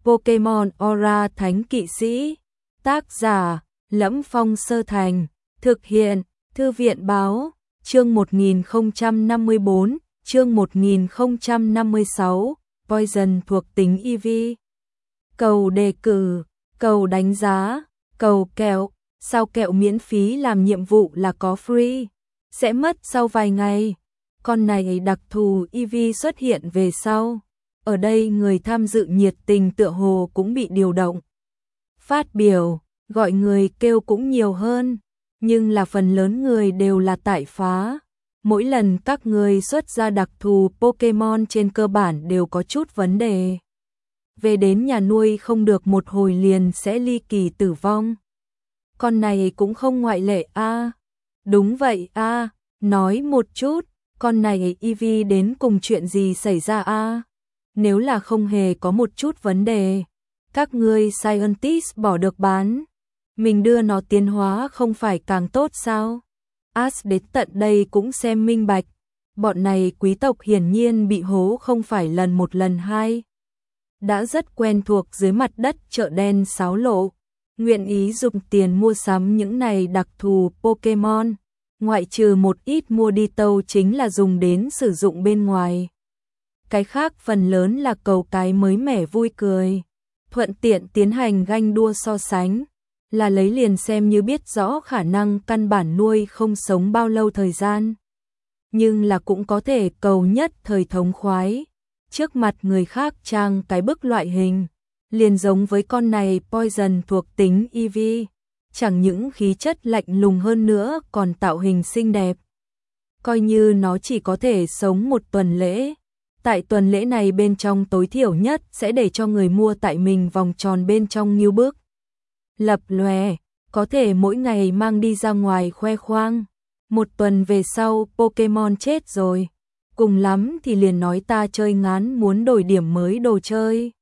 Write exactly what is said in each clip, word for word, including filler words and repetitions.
Pokemon Aura Thánh Kỵ Sĩ. Tác giả: Lẫm Phong Sơ Thành. Thực hiện: Thư viện báo. Chương một nghìn không trăm năm mươi bốn, chương một nghìn không trăm năm mươi sáu, Poison thuộc tính e vê. Cầu đề cử, cầu đánh giá, cầu kẹo, sao kẹo miễn phí làm nhiệm vụ là có free, sẽ mất sau vài ngày. Con này đặc thù e vê xuất hiện về sau. Ở đây người tham dự nhiệt tình tựa hồ cũng bị điều động. Phát biểu, gọi người kêu cũng nhiều hơn, nhưng là phần lớn người đều là tại phá. Mỗi lần các người xuất ra đặc thù Pokemon trên cơ bản đều có chút vấn đề. Về đến nhà nuôi không được một hồi liền sẽ ly kỳ tử vong. Con này cũng không ngoại lệ a. À, đúng vậy a, à, nói một chút, con này e vê đến cùng chuyện gì xảy ra a? À? Nếu là không hề có một chút vấn đề, các ngươi scientist bỏ được bán, mình đưa nó tiến hóa không phải càng tốt sao? Ash đến tận đây cũng xem minh bạch, bọn này quý tộc hiển nhiên bị hố không phải lần một lần hai. Đã rất quen thuộc dưới mặt đất chợ đen xáo lộ, nguyện ý dùng tiền mua sắm những này đặc thù Pokemon, ngoại trừ một ít mua đi tâu chính là dùng đến sử dụng bên ngoài. Cái khác phần lớn là cầu cái mới mẻ vui cười, thuận tiện tiến hành ganh đua so sánh, là lấy liền xem như biết rõ khả năng căn bản nuôi không sống bao lâu thời gian. Nhưng là cũng có thể cầu nhất thời thống khoái, trước mặt người khác trang cái bức loại hình, liền giống với con này Poison thuộc tính e vê, chẳng những khí chất lạnh lùng hơn nữa còn tạo hình xinh đẹp. Coi như nó chỉ có thể sống một tuần lễ, tại tuần lễ này bên trong tối thiểu nhất sẽ để cho người mua tại mình vòng tròn bên trong như bước. Lập lòe, có thể mỗi ngày mang đi ra ngoài khoe khoang. Một tuần về sau Pokemon chết rồi, cùng lắm thì liền nói ta chơi ngán muốn đổi điểm mới đồ chơi.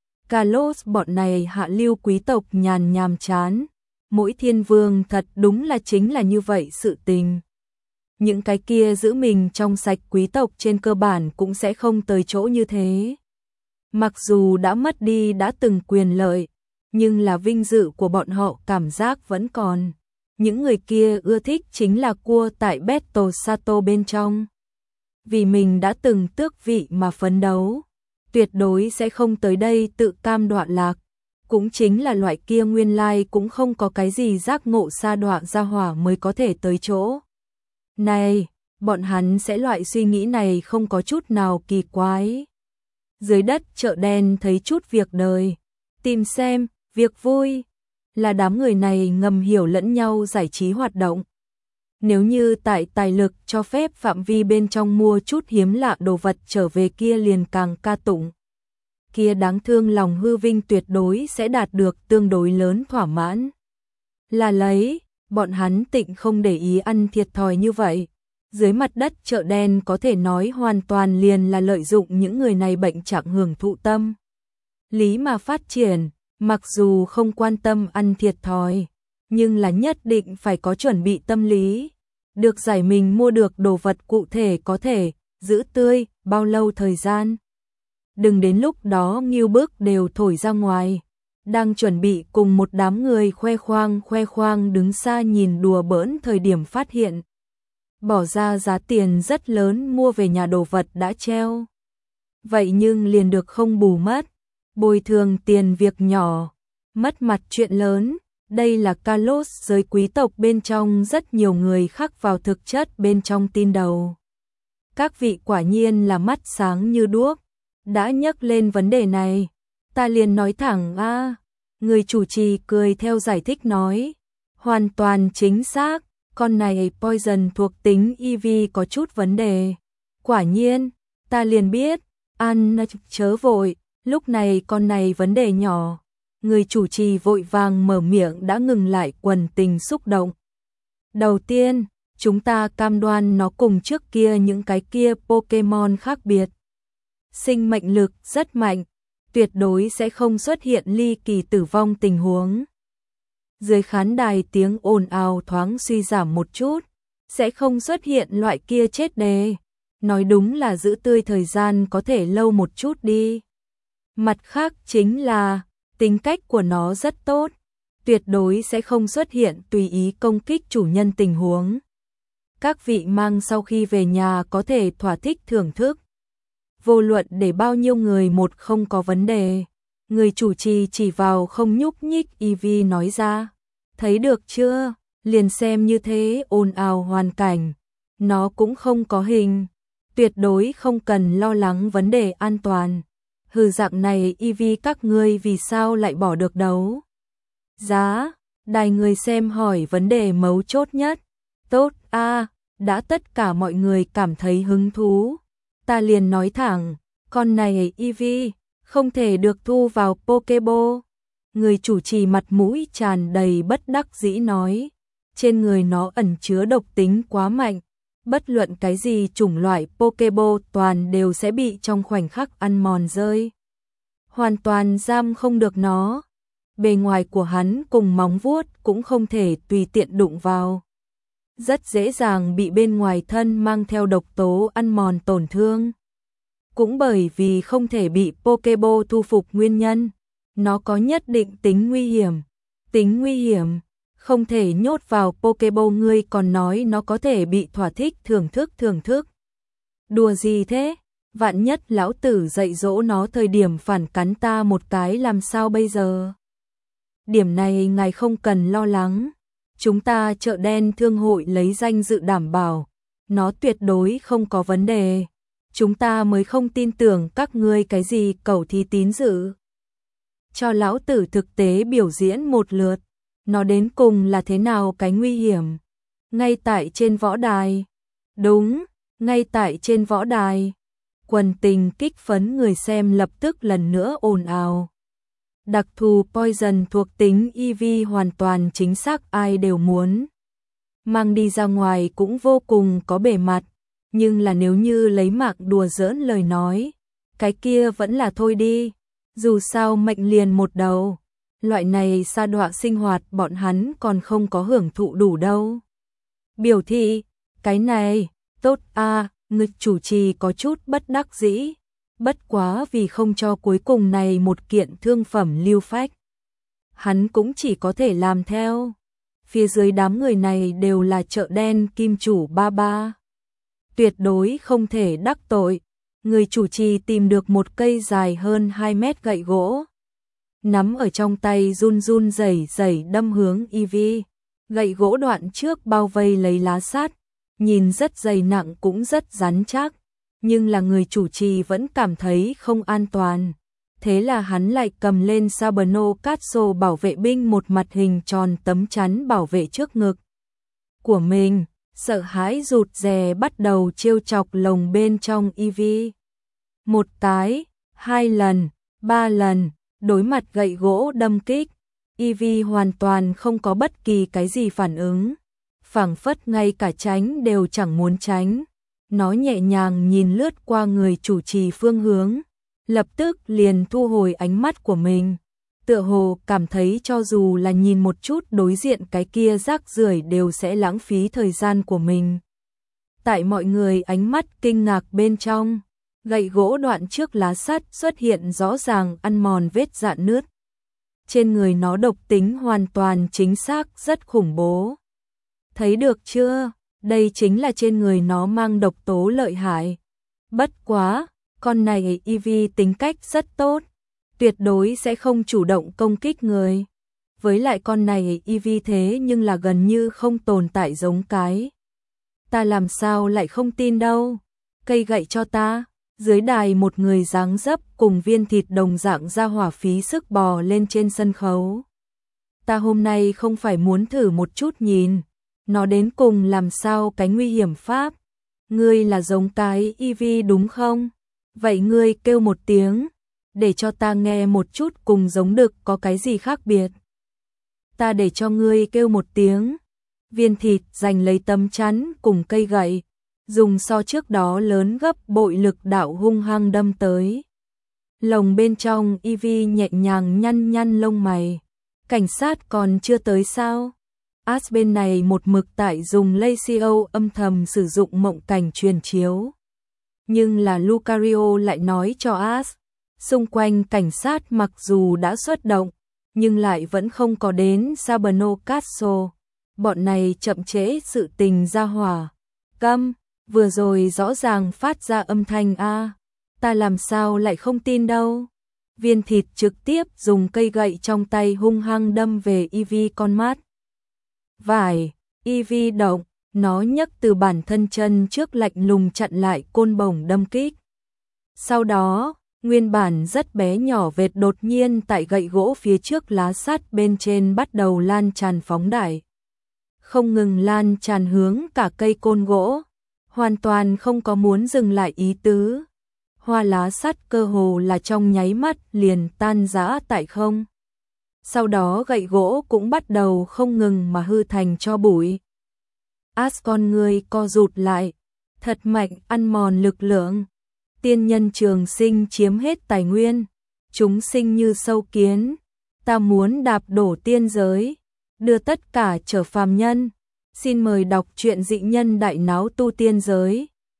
Kalos bọn này hạ lưu quý tộc nhàn nhàm chán, mỗi thiên vương thật đúng là chính là như vậy sự tình. Những cái kia giữ mình trong sạch quý tộc trên cơ bản cũng sẽ không tới chỗ như thế. Mặc dù đã mất đi đã từng quyền lợi, nhưng là vinh dự của bọn họ cảm giác vẫn còn. Những người kia ưa thích chính là cua tại Battle Sato bên trong. Vì mình đã từng tước vị mà phấn đấu, tuyệt đối sẽ không tới đây tự cam đọa lạc. Cũng chính là loại kia nguyên lai cũng không có cái gì giác ngộ sa đọa ra hỏa mới có thể tới chỗ. Này, bọn hắn sẽ loại suy nghĩ này không có chút nào kỳ quái. Dưới đất chợ đen thấy chút việc đời, tìm xem, việc vui, là đám người này ngầm hiểu lẫn nhau giải trí hoạt động. Nếu như tại tài lực cho phép phạm vi bên trong mua chút hiếm lạ đồ vật trở về kia liền càng ca tụng. Kia đáng thương lòng hư vinh tuyệt đối sẽ đạt được tương đối lớn thỏa mãn. Là lấy, bọn hắn tịnh không để ý ăn thiệt thòi như vậy. Dưới mặt đất chợ đen có thể nói hoàn toàn liền là lợi dụng những người này bệnh trạng hưởng thụ tâm lý mà phát triển, mặc dù không quan tâm ăn thiệt thòi, nhưng là nhất định phải có chuẩn bị tâm lý, được giải mình mua được đồ vật cụ thể có thể giữ tươi bao lâu thời gian. Đừng đến lúc đó nghiêu bức đều thổi ra ngoài, đang chuẩn bị cùng một đám người khoe khoang khoe khoang đứng xa nhìn đùa bỡn thời điểm phát hiện. Bỏ ra giá tiền rất lớn mua về nhà đồ vật đã treo. Vậy nhưng liền được không bù mất, bồi thường tiền việc nhỏ, mất mặt chuyện lớn. Đây là Kalos giới quý tộc bên trong rất nhiều người khắc vào thực chất bên trong tin đầu. Các vị quả nhiên là mắt sáng như đuốc, đã nhắc lên vấn đề này. Ta liền nói thẳng a, à, người chủ trì cười theo giải thích nói, hoàn toàn chính xác, con này Poison thuộc tính e vê có chút vấn đề. Quả nhiên, ta liền biết, ăn chớ vội, lúc này con này vấn đề nhỏ. Người chủ trì vội vàng mở miệng đã ngừng lại quần tình xúc động. Đầu tiên, chúng ta cam đoan nó cùng trước kia những cái kia Pokemon khác biệt. Sinh mệnh lực rất mạnh, tuyệt đối sẽ không xuất hiện ly kỳ tử vong tình huống. Dưới khán đài tiếng ồn ào thoáng suy giảm một chút, sẽ không xuất hiện loại kia chết đề. Nói đúng là giữ tươi thời gian có thể lâu một chút đi. Mặt khác chính là, tính cách của nó rất tốt, tuyệt đối sẽ không xuất hiện tùy ý công kích chủ nhân tình huống. Các vị mang sau khi về nhà có thể thỏa thích thưởng thức. Vô luận để bao nhiêu người một không có vấn đề. Người chủ trì chỉ vào không nhúc nhích Ivy nói ra. Thấy được chưa, liền xem như thế ồn ào hoàn cảnh. Nó cũng không có hình. Tuyệt đối không cần lo lắng vấn đề an toàn. Hừ, dạng này Ivy các ngươi vì sao lại bỏ được đấu giá? Đài người xem hỏi vấn đề mấu chốt nhất. Tốt a, đã tất cả mọi người cảm thấy hứng thú. Ta liền nói thẳng, con này Ivy không thể được thu vào Pokéball. Người chủ trì mặt mũi tràn đầy bất đắc dĩ nói, trên người nó ẩn chứa độc tính quá mạnh, bất luận cái gì chủng loại Pokéball toàn đều sẽ bị trong khoảnh khắc ăn mòn rơi. Hoàn toàn giam không được nó. Bề ngoài của hắn cùng móng vuốt cũng không thể tùy tiện đụng vào. Rất dễ dàng bị bên ngoài thân mang theo độc tố ăn mòn tổn thương. Cũng bởi vì không thể bị Pokéball thu phục nguyên nhân, nó có nhất định tính nguy hiểm. Tính nguy hiểm, không thể nhốt vào Pokéball, ngươi còn nói nó có thể bị thỏa thích thưởng thức thưởng thức. Đùa gì thế? Vạn nhất lão tử dạy dỗ nó thời điểm phản cắn ta một cái làm sao bây giờ? Điểm này ngài không cần lo lắng. Chúng ta chợ đen thương hội lấy danh dự đảm bảo, nó tuyệt đối không có vấn đề. Chúng ta mới không tin tưởng các ngươi cái gì cẩu thí tín dự. Cho lão tử thực tế biểu diễn một lượt, nó đến cùng là thế nào cái nguy hiểm. Ngay tại trên võ đài. Đúng, ngay tại trên võ đài. Quần tình kích phấn người xem lập tức lần nữa ồn ào. Đặc thù poison thuộc tính Eevee hoàn toàn chính xác, ai đều muốn mang đi ra ngoài cũng vô cùng có bề mặt, nhưng là nếu như lấy mạng đùa giỡn lời nói, cái kia vẫn là thôi đi, dù sao mệnh liền một đầu, loại này sa đọa sinh hoạt bọn hắn còn không có hưởng thụ đủ đâu. Biểu thị, cái này, tốt a, người chủ trì có chút bất đắc dĩ. Bất quá vì không cho cuối cùng này một kiện thương phẩm lưu phách, hắn cũng chỉ có thể làm theo. Phía dưới đám người này đều là chợ đen kim chủ ba ba, tuyệt đối không thể đắc tội. Người chủ trì tìm được một cây dài hơn hai mét gậy gỗ, nắm ở trong tay run run rẩy rẩy đâm hướng Eevee. Gậy gỗ đoạn trước bao vây lấy lá sắt, nhìn rất dày nặng cũng rất rắn chắc. Nhưng là người chủ trì vẫn cảm thấy không an toàn. Thế là hắn lại cầm lên Sabino Catso bảo vệ binh, một mặt hình tròn tấm chắn bảo vệ trước ngực của mình, sợ hãi rụt rè bắt đầu trêu chọc lồng bên trong Eevee. Một cái, hai lần, ba lần, đối mặt gậy gỗ đâm kích, Eevee hoàn toàn không có bất kỳ cái gì phản ứng, phảng phất ngay cả tránh đều chẳng muốn tránh. Nó nhẹ nhàng nhìn lướt qua người chủ trì phương hướng, lập tức liền thu hồi ánh mắt của mình, tựa hồ cảm thấy cho dù là nhìn một chút đối diện cái kia rác rưởi đều sẽ lãng phí thời gian của mình. Tại mọi người ánh mắt kinh ngạc bên trong, gậy gỗ đoạn trước lá sắt xuất hiện rõ ràng ăn mòn vết rạn nứt. Trên người nó độc tính hoàn toàn chính xác rất khủng bố. Thấy được chưa? Đây chính là trên người nó mang độc tố lợi hại. Bất quá, con này Eevee tính cách rất tốt, tuyệt đối sẽ không chủ động công kích người. Với lại con này Eevee thế nhưng là gần như không tồn tại giống cái. Ta làm sao lại không tin đâu. Cây gậy cho ta. Dưới đài một người dáng dấp cùng viên thịt đồng dạng ra hỏa phí sức bò lên trên sân khấu. Ta hôm nay không phải muốn thử một chút nhìn nó đến cùng làm sao cái nguy hiểm pháp. Ngươi là giống cái Eevee đúng không? Vậy ngươi kêu một tiếng, để cho ta nghe một chút cùng giống đực có cái gì khác biệt. Ta để cho ngươi kêu một tiếng. Viên thịt giành lấy tấm chắn cùng cây gậy, dùng so trước đó lớn gấp bội lực đạo hung hăng đâm tới. Lồng bên trong Eevee nhẹ nhàng nhăn nhăn lông mày. Cảnh sát còn chưa tới sao? As bên này một mực tại dùng Lacio âm thầm sử dụng mộng cảnh truyền chiếu. Nhưng là Lucario lại nói cho As, Xung quanh cảnh sát mặc dù đã xuất động, nhưng lại vẫn không có đến Sabano Castle. Bọn này chậm trễ sự tình ra hỏa. Câm, vừa rồi rõ ràng phát ra âm thanh a, ta làm sao lại không tin đâu. Viên thịt trực tiếp dùng cây gậy trong tay hung hăng đâm về Ivy con mắt. Vải, Ivy động, nó nhấc từ bản thân chân trước lạnh lùng chặn lại côn bổng đâm kích. Sau đó, nguyên bản rất bé nhỏ vệt đột nhiên tại gậy gỗ phía trước lá sắt bên trên bắt đầu lan tràn phóng đại. Không ngừng lan tràn hướng cả cây côn gỗ, hoàn toàn không có muốn dừng lại ý tứ. Hoa lá sắt cơ hồ là trong nháy mắt liền tan rã tại không. Sau đó gậy gỗ cũng bắt đầu không ngừng mà hư thành tro bụi. As con người co rụt lại, thật mạnh ăn mòn lực lượng. Tiên nhân trường sinh chiếm hết tài nguyên, chúng sinh như sâu kiến, ta muốn đạp đổ tiên giới, đưa tất cả trở phàm nhân. Xin mời đọc truyện dị nhân đại náo tu tiên giới.